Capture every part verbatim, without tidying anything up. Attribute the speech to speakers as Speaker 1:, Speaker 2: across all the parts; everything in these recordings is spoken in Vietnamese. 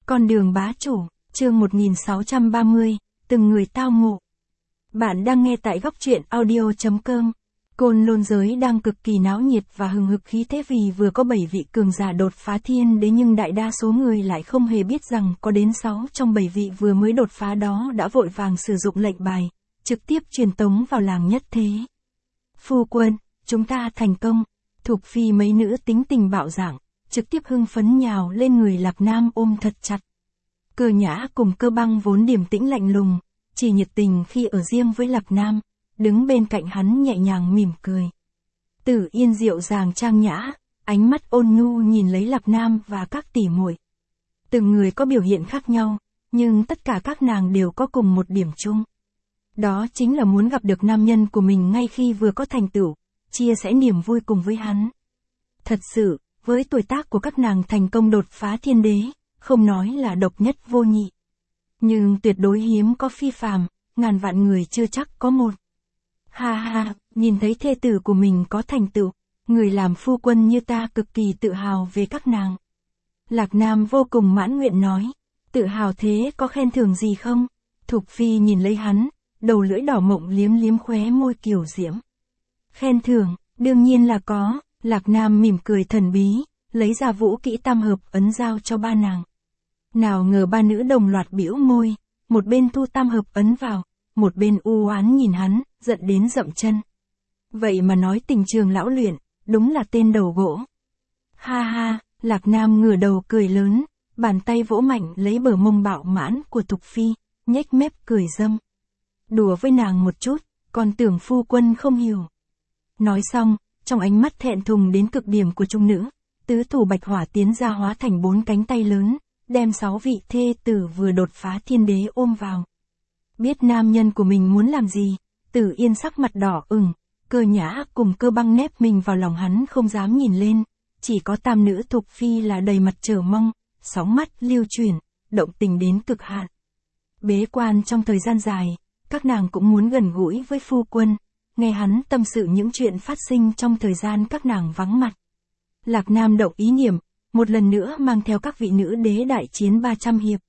Speaker 1: Con đường bá chủ, chương một nghìn sáu trăm ba mươi, từng người tao ngộ. Bạn đang nghe tại góc truyện audio chấm com. Côn Lôn giới đang cực kỳ náo nhiệt và hừng hực khí thế vì vừa có bảy vị cường giả đột phá thiên đế, nhưng đại đa số người lại không hề biết rằng có đến sáu trong bảy vị vừa mới đột phá đó đã vội vàng sử dụng lệnh bài, trực tiếp truyền tống vào làng nhất thế. Phu quân, chúng ta thành công. Thục phi mấy nữ tính tình bạo dạn, trực tiếp hưng phấn nhào lên người Lạc Nam ôm thật chặt. Cơ Nhã cùng Cơ Băng vốn điềm tĩnh lạnh lùng, chỉ nhiệt tình khi ở riêng với Lạc Nam, đứng bên cạnh hắn nhẹ nhàng mỉm cười. Tử Yên dịu dàng trang nhã, ánh mắt ôn nhu nhìn lấy Lạc Nam và các tỷ muội. Từng người có biểu hiện khác nhau, nhưng tất cả các nàng đều có cùng một điểm chung. Đó chính là muốn gặp được nam nhân của mình ngay khi vừa có thành tựu, chia sẻ niềm vui cùng với hắn. Thật sự, với tuổi tác của các nàng thành công đột phá thiên đế, không nói là độc nhất vô nhị, nhưng tuyệt đối hiếm có phi phàm, ngàn vạn người chưa chắc có một. Ha ha, nhìn thấy thê tử của mình có thành tựu, người làm phu quân như ta cực kỳ tự hào về các nàng. Lạc Nam vô cùng mãn nguyện nói, tự hào thế có khen thưởng gì không? Thục phi nhìn lấy hắn, đầu lưỡi đỏ mộng liếm liếm khóe môi kiều diễm. Khen thưởng, đương nhiên là có. Lạc Nam mỉm cười thần bí, lấy ra vũ kỹ tam hợp ấn giao cho ba nàng. Nào ngờ ba nữ đồng loạt bĩu môi, một bên thu tam hợp ấn vào, một bên u oán nhìn hắn, giận đến dậm chân. Vậy mà nói tình trường lão luyện, đúng là tên đầu gỗ. Ha ha, Lạc Nam ngửa đầu cười lớn, bàn tay vỗ mạnh lấy bờ mông bạo mãn của Thục phi, nhếch mép cười dâm. Đùa với nàng một chút, còn tưởng phu quân không hiểu. Nói xong, trong ánh mắt thẹn thùng đến cực điểm của trung nữ, tứ thủ bạch hỏa tiến ra hóa thành bốn cánh tay lớn, đem sáu vị thê tử vừa đột phá thiên đế ôm vào. Biết nam nhân của mình muốn làm gì, Tử Yên sắc mặt đỏ ửng, Cơ Nhã cùng Cơ Băng nép mình vào lòng hắn không dám nhìn lên, chỉ có tam nữ Thục phi là đầy mặt chờ mong, sóng mắt lưu chuyển, động tình đến cực hạn. Bế quan trong thời gian dài, các nàng cũng muốn gần gũi với phu quân, nghe hắn tâm sự những chuyện phát sinh trong thời gian các nàng vắng mặt. Lạc Nam động ý niệm, một lần nữa mang theo các vị nữ đế đại chiến ba trăm hiệp.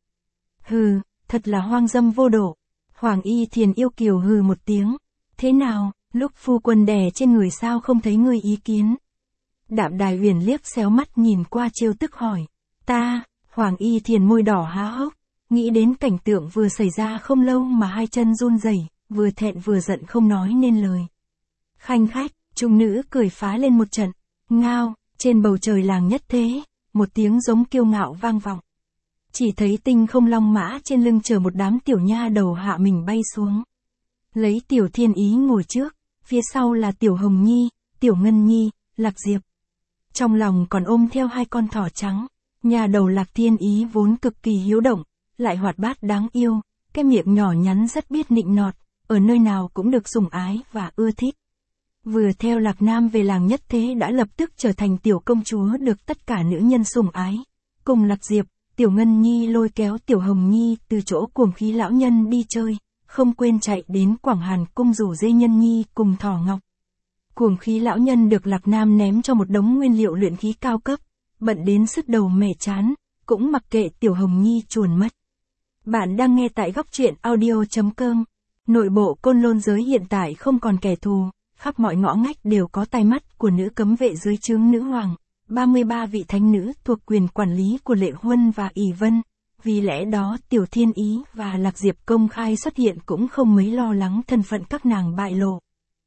Speaker 1: Hừ, thật là hoang dâm vô độ. Hoàng Y Thiền yêu kiều hừ một tiếng. Thế nào, lúc phu quân đè trên người sao không thấy ngươi ý kiến? Đạm Đài Huyền liếc xéo mắt nhìn qua trêu tức hỏi. Ta, Hoàng Y Thiền môi đỏ há hốc, nghĩ đến cảnh tượng vừa xảy ra không lâu mà hai chân run rẩy, vừa thẹn vừa giận không nói nên lời. Khanh khách, trung nữ cười phá lên một trận. Ngao, trên bầu trời làng nhất thế, một tiếng giống kiêu ngạo vang vọng. Chỉ thấy tinh không long mã trên lưng chờ một đám tiểu nha đầu hạ mình bay xuống. Lấy tiểu thiên ý ngồi trước, phía sau là tiểu hồng nhi, tiểu ngân nhi, Lạc Diệp. Trong lòng còn ôm theo hai con thỏ trắng, nhà đầu Lạc Thiên Ý vốn cực kỳ hiếu động, lại hoạt bát đáng yêu, cái miệng nhỏ nhắn rất biết nịnh nọt, ở nơi nào cũng được sủng ái và ưa thích. Vừa theo Lạc Nam về làng nhất thế đã lập tức trở thành tiểu công chúa được tất cả nữ nhân sủng ái. Cùng Lạc Diệp, tiểu Ngân Nhi lôi kéo tiểu Hồng Nhi từ chỗ cuồng khí lão nhân đi chơi, không quên chạy đến Quảng Hàn cung rủ dê Nhân Nhi cùng Thỏ Ngọc. Cuồng khí lão nhân được Lạc Nam ném cho một đống nguyên liệu luyện khí cao cấp, bận đến sứt đầu mẻ chán, cũng mặc kệ tiểu Hồng Nhi chuồn mất. Bạn đang nghe tại góc truyện audio chấm com. Nội bộ Côn Lôn giới hiện tại không còn kẻ thù, khắp mọi ngõ ngách đều có tai mắt của nữ cấm vệ dưới trướng nữ hoàng, ba mươi ba vị thánh nữ thuộc quyền quản lý của Lệ Huân và ỷ Vân, vì lẽ đó Tiểu Thiên Ý và Lạc Diệp công khai xuất hiện cũng không mấy lo lắng thân phận các nàng bại lộ.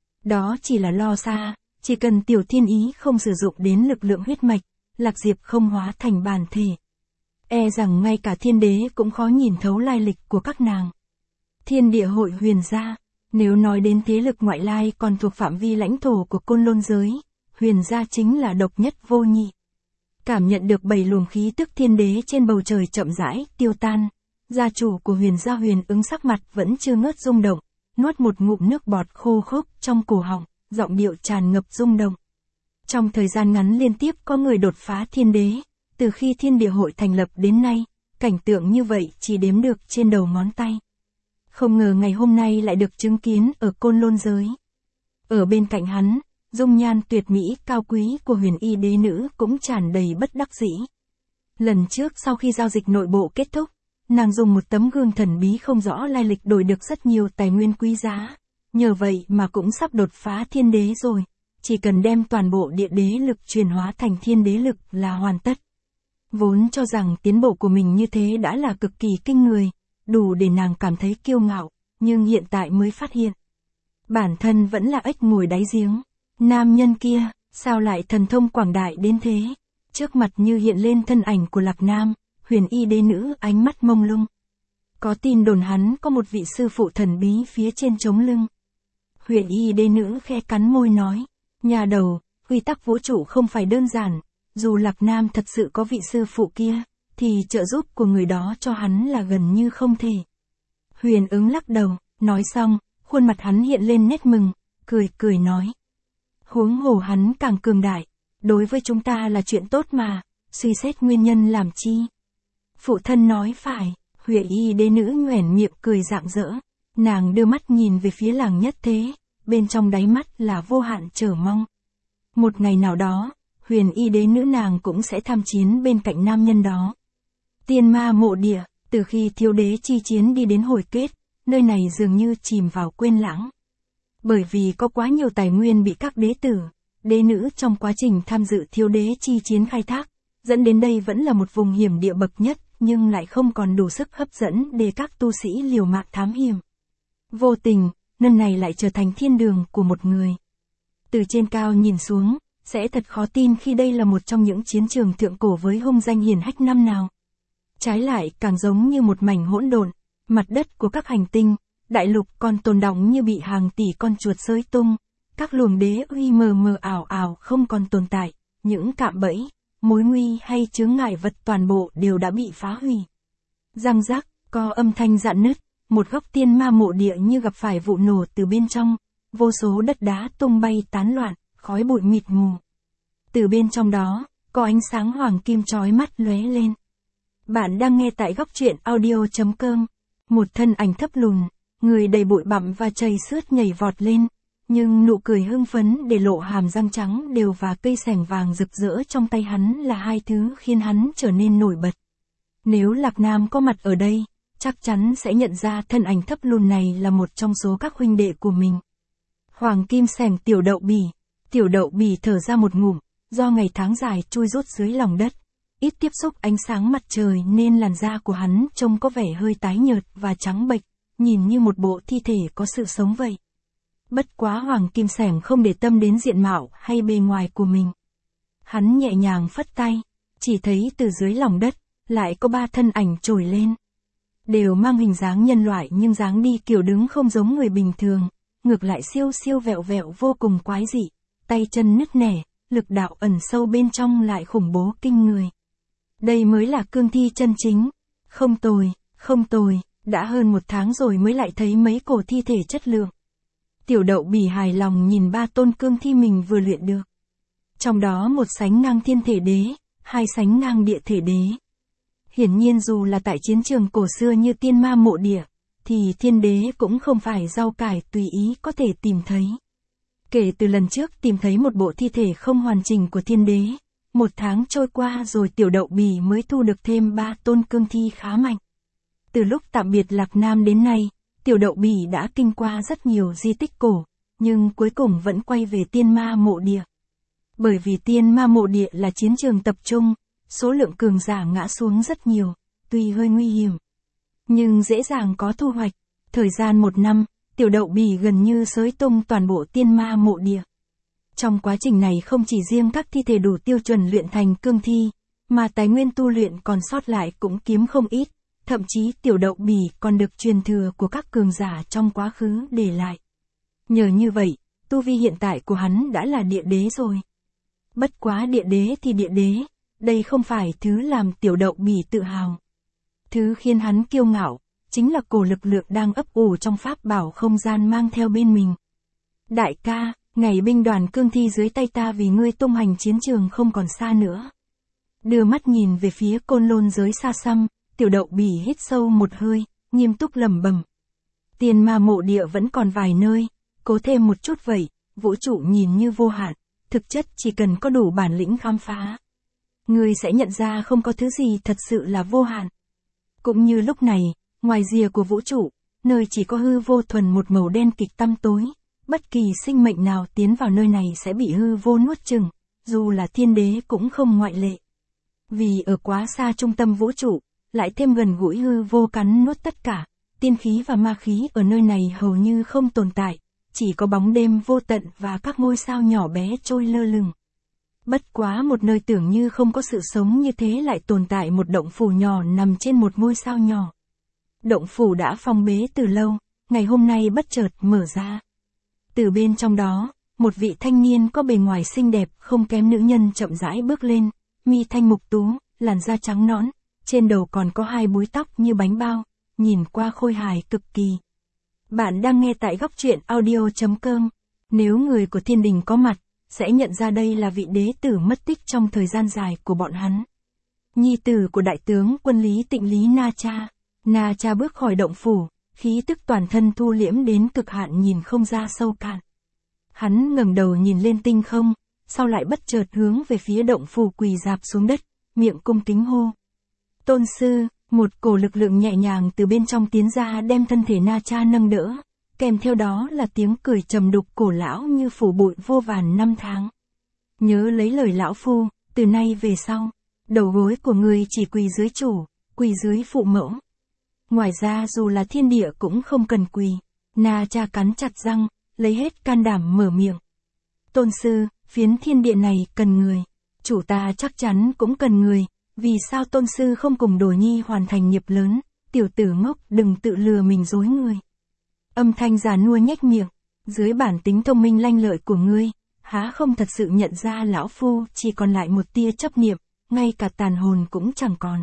Speaker 1: Đó chỉ là lo xa, chỉ cần Tiểu Thiên Ý không sử dụng đến lực lượng huyết mạch, Lạc Diệp không hóa thành bản thể, e rằng ngay cả thiên đế cũng khó nhìn thấu lai lịch của các nàng. Thiên địa hội huyền gia, nếu nói đến thế lực ngoại lai còn thuộc phạm vi lãnh thổ của Côn Lôn giới, huyền gia chính là độc nhất vô nhị. Cảm nhận được bảy luồng khí tức thiên đế trên bầu trời chậm rãi tiêu tan, gia chủ của huyền gia Huyền Ứng sắc mặt vẫn chưa ngớt rung động, nuốt một ngụm nước bọt khô khốc trong cổ họng, giọng điệu tràn ngập rung động. Trong thời gian ngắn liên tiếp có người đột phá thiên đế, từ khi thiên địa hội thành lập đến nay, cảnh tượng như vậy chỉ đếm được trên đầu ngón tay. Không ngờ ngày hôm nay lại được chứng kiến ở Côn Lôn giới. Ở bên cạnh hắn, dung nhan tuyệt mỹ cao quý của Huyền Y đế nữ cũng tràn đầy bất đắc dĩ. Lần trước sau khi giao dịch nội bộ kết thúc, nàng dùng một tấm gương thần bí không rõ lai lịch đổi được rất nhiều tài nguyên quý giá. Nhờ vậy mà cũng sắp đột phá thiên đế rồi. Chỉ cần đem toàn bộ địa đế lực chuyển hóa thành thiên đế lực là hoàn tất. Vốn cho rằng tiến bộ của mình như thế đã là cực kỳ kinh người, đủ để nàng cảm thấy kiêu ngạo, nhưng hiện tại mới phát hiện. Bản thân vẫn là ếch ngồi đáy giếng. Nam nhân kia, sao lại thần thông quảng đại đến thế? Trước mặt như hiện lên thân ảnh của Lạc Nam, huyền y đế nữ ánh mắt mông lung. Có tin đồn hắn có một vị sư phụ thần bí phía trên trống lưng. Huyền y đế nữ khẽ cắn môi nói, nhà đầu, quy tắc vũ trụ không phải đơn giản, dù Lạc Nam thật sự có vị sư phụ kia, thì trợ giúp của người đó cho hắn là gần như không thể. Huyền ứng lắc đầu, nói xong, khuôn mặt hắn hiện lên nét mừng, cười cười nói. Huống hồ hắn càng cường đại, đối với chúng ta là chuyện tốt mà, suy xét nguyên nhân làm chi. Phụ thân nói phải, Huệ y đế nữ nhoẻn miệng cười rạng rỡ, nàng đưa mắt nhìn về phía làng nhất thế, bên trong đáy mắt là vô hạn chờ mong. Một ngày nào đó, huyền y đế nữ nàng cũng sẽ tham chiến bên cạnh nam nhân đó. Tiên ma mộ địa, từ khi thiếu đế chi chiến đi đến hồi kết, nơi này dường như chìm vào quên lãng. Bởi vì có quá nhiều tài nguyên bị các đế tử, đế nữ trong quá trình tham dự thiếu đế chi chiến khai thác, dẫn đến đây vẫn là một vùng hiểm địa bậc nhất, nhưng lại không còn đủ sức hấp dẫn để các tu sĩ liều mạng thám hiểm. Vô tình, nơi này lại trở thành thiên đường của một người. Từ trên cao nhìn xuống, sẽ thật khó tin khi đây là một trong những chiến trường thượng cổ với hung danh hiển hách năm nào. Trái lại càng giống như một mảnh hỗn độn, mặt đất của các hành tinh, đại lục còn tồn đọng như bị hàng tỷ con chuột xới tung, các luồng đế uy mờ mờ ảo ảo không còn tồn tại, những cạm bẫy, mối nguy hay chướng ngại vật toàn bộ đều đã bị phá hủy. Răng rắc, có âm thanh rạn nứt, một góc tiên ma mộ địa như gặp phải vụ nổ từ bên trong, vô số đất đá tung bay tán loạn, khói bụi mịt mù. Từ bên trong đó, có ánh sáng hoàng kim chói mắt lóe lên. Bạn đang nghe tại góc truyện audio chấm com. Một thân ảnh thấp lùn, người đầy bụi bặm và chầy xước nhảy vọt lên, nhưng nụ cười hưng phấn để lộ hàm răng trắng đều và cây sẻng vàng rực rỡ trong tay hắn là hai thứ khiến hắn trở nên nổi bật. Nếu Lạc Nam có mặt ở đây, chắc chắn sẽ nhận ra thân ảnh thấp lùn này là một trong số các huynh đệ của mình. Hoàng kim sẻng tiểu đậu bỉ, tiểu đậu bỉ thở ra một ngụm, do ngày tháng dài chui rút dưới lòng đất, ít tiếp xúc ánh sáng mặt trời nên làn da của hắn trông có vẻ hơi tái nhợt và trắng bệch, nhìn như một bộ thi thể có sự sống vậy. Bất quá Hoàng kim sẻng không để tâm đến diện mạo hay bề ngoài của mình. Hắn nhẹ nhàng phất tay, chỉ thấy từ dưới lòng đất, lại có ba thân ảnh trồi lên. Đều mang hình dáng nhân loại nhưng dáng đi kiểu đứng không giống người bình thường, ngược lại siêu siêu vẹo vẹo vô cùng quái dị, tay chân nứt nẻ, lực đạo ẩn sâu bên trong lại khủng bố kinh người. Đây mới là cương thi chân chính. Không tồi, không tồi, đã hơn một tháng rồi mới lại thấy mấy cổ thi thể chất lượng. Tiểu đậu bỉ hài lòng nhìn ba tôn cương thi mình vừa luyện được. Trong đó một sánh ngang thiên thể đế, hai sánh ngang địa thể đế. Hiển nhiên dù là tại chiến trường cổ xưa như tiên ma mộ địa, thì thiên đế cũng không phải rau cải tùy ý có thể tìm thấy. Kể từ lần trước tìm thấy một bộ thi thể không hoàn chỉnh của thiên đế, một tháng trôi qua rồi tiểu đậu bỉ mới thu được thêm ba tôn cương thi khá mạnh. Từ lúc tạm biệt Lạc Nam đến nay, tiểu đậu bỉ đã kinh qua rất nhiều di tích cổ, nhưng cuối cùng vẫn quay về tiên ma mộ địa. Bởi vì tiên ma mộ địa là chiến trường tập trung, số lượng cường giả ngã xuống rất nhiều, tuy hơi nguy hiểm, nhưng dễ dàng có thu hoạch. Thời gian một năm, tiểu đậu bỉ gần như xới tung toàn bộ tiên ma mộ địa. Trong quá trình này không chỉ riêng các thi thể đủ tiêu chuẩn luyện thành cương thi, mà tài nguyên tu luyện còn sót lại cũng kiếm không ít, thậm chí tiểu đậu bỉ còn được truyền thừa của các cường giả trong quá khứ để lại. Nhờ như vậy, tu vi hiện tại của hắn đã là địa đế rồi. Bất quá địa đế thì địa đế, đây không phải thứ làm tiểu đậu bỉ tự hào. Thứ khiến hắn kiêu ngạo, chính là cổ lực lượng đang ấp ủ trong pháp bảo không gian mang theo bên mình. Đại ca, ngày binh đoàn cương thi dưới tay ta vì ngươi tung hành chiến trường không còn xa nữa. Đưa mắt nhìn về phía côn lôn giới xa xăm, tiểu đậu bỉ hít sâu một hơi, nghiêm túc lẩm bẩm. Tiên ma mộ địa vẫn còn vài nơi, cố thêm một chút vậy, vũ trụ nhìn như vô hạn, thực chất chỉ cần có đủ bản lĩnh khám phá. ngươi sẽ nhận ra không có thứ gì thật sự là vô hạn. Cũng như lúc này, ngoài rìa của vũ trụ, nơi chỉ có hư vô thuần một màu đen kịch tăm tối, bất kỳ sinh mệnh nào tiến vào nơi này sẽ bị hư vô nuốt chửng, dù là thiên đế cũng không ngoại lệ. Vì ở quá xa trung tâm vũ trụ, lại thêm gần gũi hư vô cắn nuốt tất cả, tiên khí và ma khí ở nơi này hầu như không tồn tại, chỉ có bóng đêm vô tận và các ngôi sao nhỏ bé trôi lơ lửng. Bất quá một nơi tưởng như không có sự sống như thế lại tồn tại một động phủ nhỏ nằm trên một ngôi sao nhỏ. Động phủ đã phong bế từ lâu, ngày hôm nay bất chợt mở ra. Từ bên trong đó, một vị thanh niên có bề ngoài xinh đẹp không kém nữ nhân chậm rãi bước lên, mi thanh mục tú, làn da trắng nõn, trên đầu còn có hai búi tóc như bánh bao, nhìn qua khôi hài cực kỳ. Bạn đang nghe tại góc truyện audio chấm com. Nếu người của thiên đình có mặt, sẽ nhận ra đây là vị đế tử mất tích trong thời gian dài của bọn hắn. Nhi tử của đại tướng quân Lý Tịnh Lý Na Cha. Na Cha bước khỏi động phủ, khí tức toàn thân thu liễm đến cực hạn nhìn không ra sâu cạn. Hắn ngẩng đầu nhìn lên tinh không, sau lại bất chợt hướng về phía động phủ quỳ rạp xuống đất, miệng cung kính hô. Tôn sư, một cổ lực lượng nhẹ nhàng từ bên trong tiến ra đem thân thể Na Cha nâng đỡ, kèm theo đó là tiếng cười trầm đục cổ lão như phủ bụi vô vàn năm tháng. Nhớ lấy lời lão phu, từ nay về sau, đầu gối của người chỉ quỳ dưới chủ, quỳ dưới phụ mẫu. Ngoài ra dù là thiên địa cũng không cần quỳ. Na Cha cắn chặt răng, lấy hết can đảm mở miệng. Tôn sư, phiến thiên địa này cần người. Chủ ta chắc chắn cũng cần người. Vì sao tôn sư không cùng đồ nhi hoàn thành nghiệp lớn? Tiểu tử ngốc, đừng tự lừa mình dối người. Âm thanh già nua nhếch miệng. Dưới bản tính thông minh lanh lợi của ngươi, há không thật sự nhận ra lão phu chỉ còn lại một tia chấp niệm, ngay cả tàn hồn cũng chẳng còn.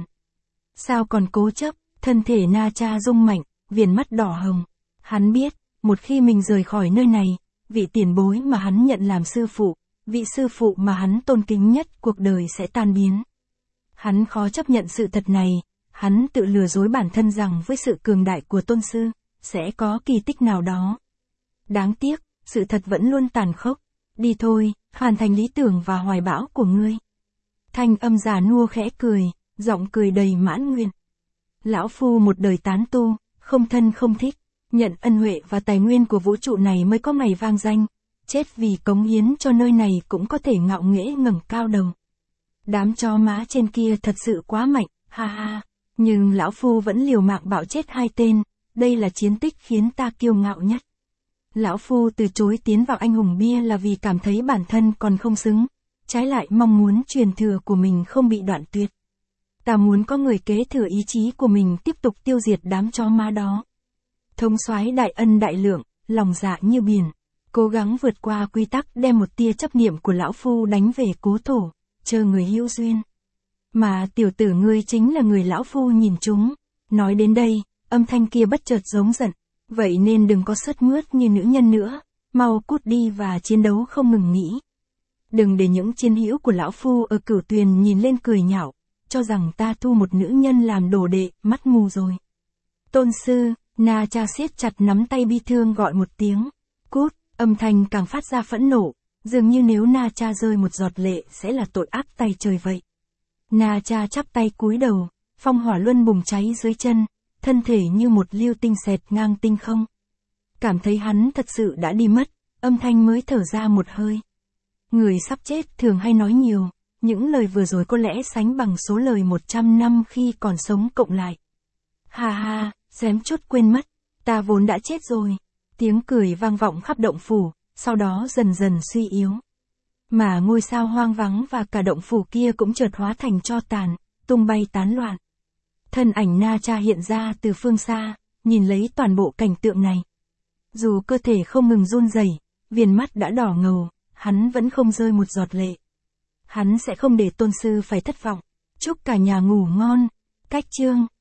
Speaker 1: Sao còn cố chấp? Thân thể Na Cha rung mạnh, viền mắt đỏ hồng. Hắn biết, một khi mình rời khỏi nơi này, vị tiền bối mà hắn nhận làm sư phụ, vị sư phụ mà hắn tôn kính nhất cuộc đời sẽ tan biến. Hắn khó chấp nhận sự thật này, hắn tự lừa dối bản thân rằng với sự cường đại của tôn sư, sẽ có kỳ tích nào đó. Đáng tiếc, sự thật vẫn luôn tàn khốc. Đi thôi, hoàn thành lý tưởng và hoài bão của ngươi. Thanh âm già nua khẽ cười, giọng cười đầy mãn nguyện. Lão phu một đời tán tu, không thân không thích, nhận ân huệ và tài nguyên của vũ trụ này mới có ngày vang danh, chết vì cống hiến cho nơi này cũng có thể ngạo nghễ ngẩng cao đầu. Đám chó má trên kia thật sự quá mạnh, ha ha, nhưng lão phu vẫn liều mạng bạo chết hai tên, đây là chiến tích khiến ta kiêu ngạo nhất. Lão phu từ chối tiến vào anh hùng bia là vì cảm thấy bản thân còn không xứng, trái lại mong muốn truyền thừa của mình không bị đoạn tuyệt. Ta muốn có người kế thừa ý chí của mình tiếp tục tiêu diệt đám chó má đó. Thống soái đại ân đại lượng, lòng dạ như biển, cố gắng vượt qua quy tắc đem một tia chấp niệm của lão phu đánh về cố thổ, chờ người hữu duyên. Mà tiểu tử ngươi chính là người lão phu nhìn chúng. Nói đến đây, âm thanh kia bất chợt giống giận, vậy nên đừng có sất mướt như nữ nhân nữa, mau cút đi và chiến đấu không ngừng nghỉ. Đừng để những chiến hữu của lão phu ở Cửu Tuyền nhìn lên cười nhạo, cho rằng ta thu một nữ nhân làm đồ đệ, mắt mù rồi. Tôn sư, Na Cha siết chặt nắm tay bi thương gọi một tiếng. Cút, âm thanh càng phát ra phẫn nộ, dường như nếu Na Cha rơi một giọt lệ sẽ là tội ác tay trời vậy. Na Cha chắp tay cúi đầu, phong hỏa luân bùng cháy dưới chân, thân thể như một liêu tinh xẹt ngang tinh không. Cảm thấy hắn thật sự đã đi mất, âm thanh mới thở ra một hơi. Người sắp chết thường hay nói nhiều, những lời vừa rồi có lẽ sánh bằng số lời một trăm năm khi còn sống cộng lại. Ha ha, xém chút quên mất, ta vốn đã chết rồi. Tiếng cười vang vọng khắp động phủ, sau đó dần dần suy yếu. Mà ngôi sao hoang vắng và cả động phủ kia cũng chợt hóa thành tro tàn, tung bay tán loạn. Thân ảnh Na Cha hiện ra từ phương xa, nhìn lấy toàn bộ cảnh tượng này. Dù cơ thể không ngừng run rẩy, viền mắt đã đỏ ngầu, hắn vẫn không rơi một giọt lệ. Hắn sẽ không để tôn sư phải thất vọng. Chúc cả nhà ngủ ngon. Cách chương